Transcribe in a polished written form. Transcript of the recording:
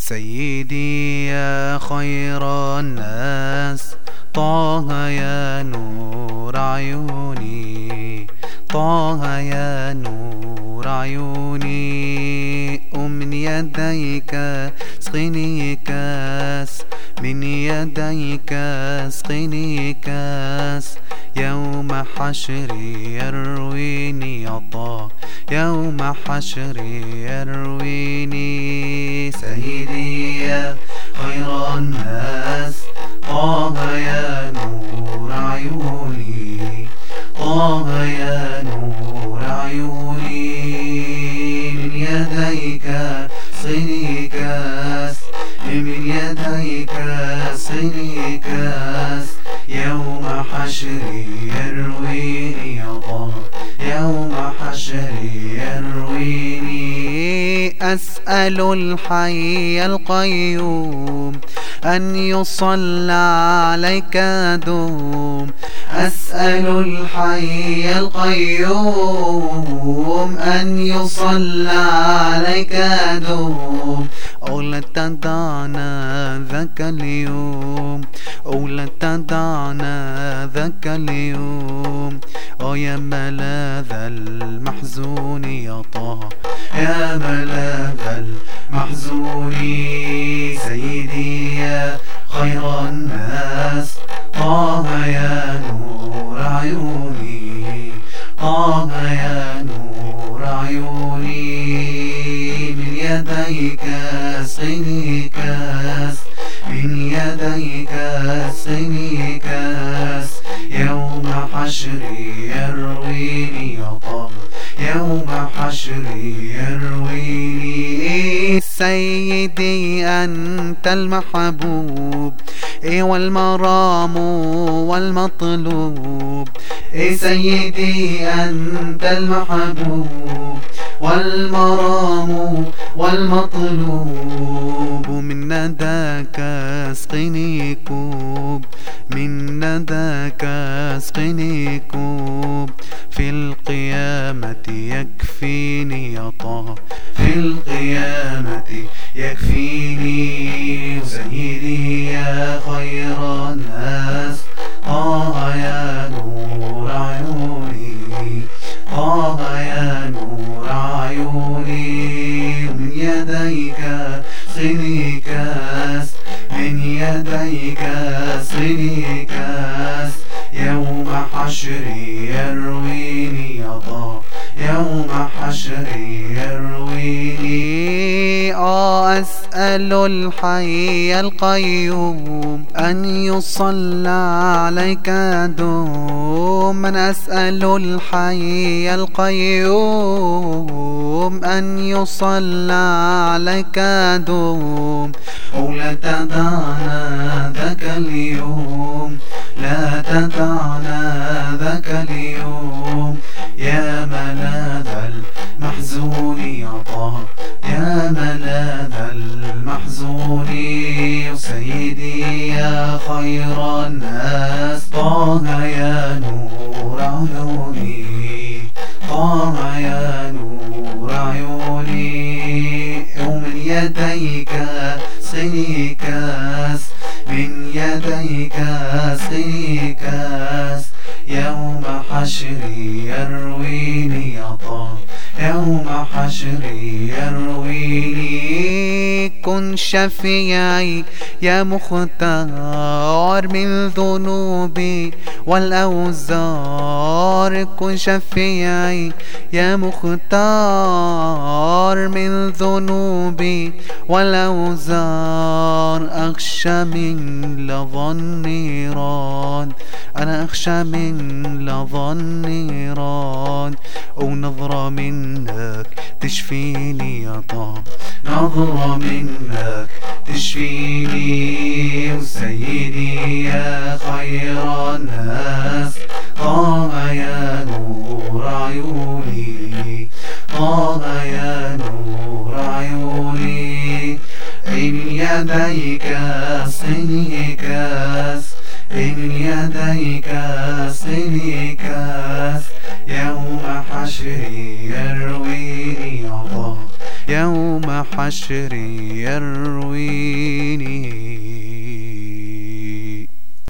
سيدي يا خير الناس، طه يا نور عيوني، طه يا نور عيوني. ومن يديك اسقني كاس، من يديك اسقني كاس، يوم حشري يرويني يا طه، يوم حشري يرويني. سيدي يا خير الناس، طه يا نور عيوني، طه يا نور عيوني. من يديك اسقني كاس، من يديك اسقني كاس، يوم حشري يرويني يا طه، يوم حشري يرويني. أسأل الحي القيوم أن يصلى عليك دوم، أسأل الحي القيوم أن يصلى عليك دوم. أو لا تدعنا ذاك اليوم، أو لا تدعنا ذاك اليوم. يا ملاذ المحزون يا طه، يا ملاذ المحزون. سيدي يا خير الناس، طه يا نور عيوني، طه يا نور عيوني. من يديك اسقني كاس، من يديك اسقني كاس، يوم حشري يرويني يا طه، يوم حشري يرويني. سيدي أنت المحبوب والمرام والمطلوب، سيدي أنت المحبوب والمرام والمطلوب. من نداك اسقني كوب، من نداك اسقني كوب، في القيامة يكفيني يا طه، في القيامة يكفيني. سيدي يا خير الناس، طه يا نور عيوني، طه يا نور عيوني. من يديك اسقني كاس، من يديك اسقني كاس، يوم حشري يرويني يا طه، يوم حشري يرويني. أسأل الحي القيوم أن يصلى عليك دوم، أسأل الحي القيوم أن يصلى عليك دوم. ولا تدعنا ذاك اليوم، لا تدعنا ذاك اليوم. يا ملاذ المحزون يا طه، يا ملاذ المحزون. سيدي يا خير الناس، طه يا نور عيوني، طه يا نور عيوني. ومن يديك اسقني كاس، من يديك اسقني كاس، يوم حشري يرويني يا طه، يوم حشري يرويني. كن شفيعي يا مختار من ذنوبي والأوزار، كن شفيعي يا مختار من ذنوبي والأوزار. أخشى من لظى النيران، أنا أخشى من لظى النيران. ونظرة منك تشفيني يا طه، نظرة منك تشفيني. وسيدي يا خير الناس، طه يا نور عيوني، طه يا نور عيوني. من يديك اسقني كاس، من يديك اسقني كاس، يوم حشري يرويني يا الله، يوم الحشر يرويني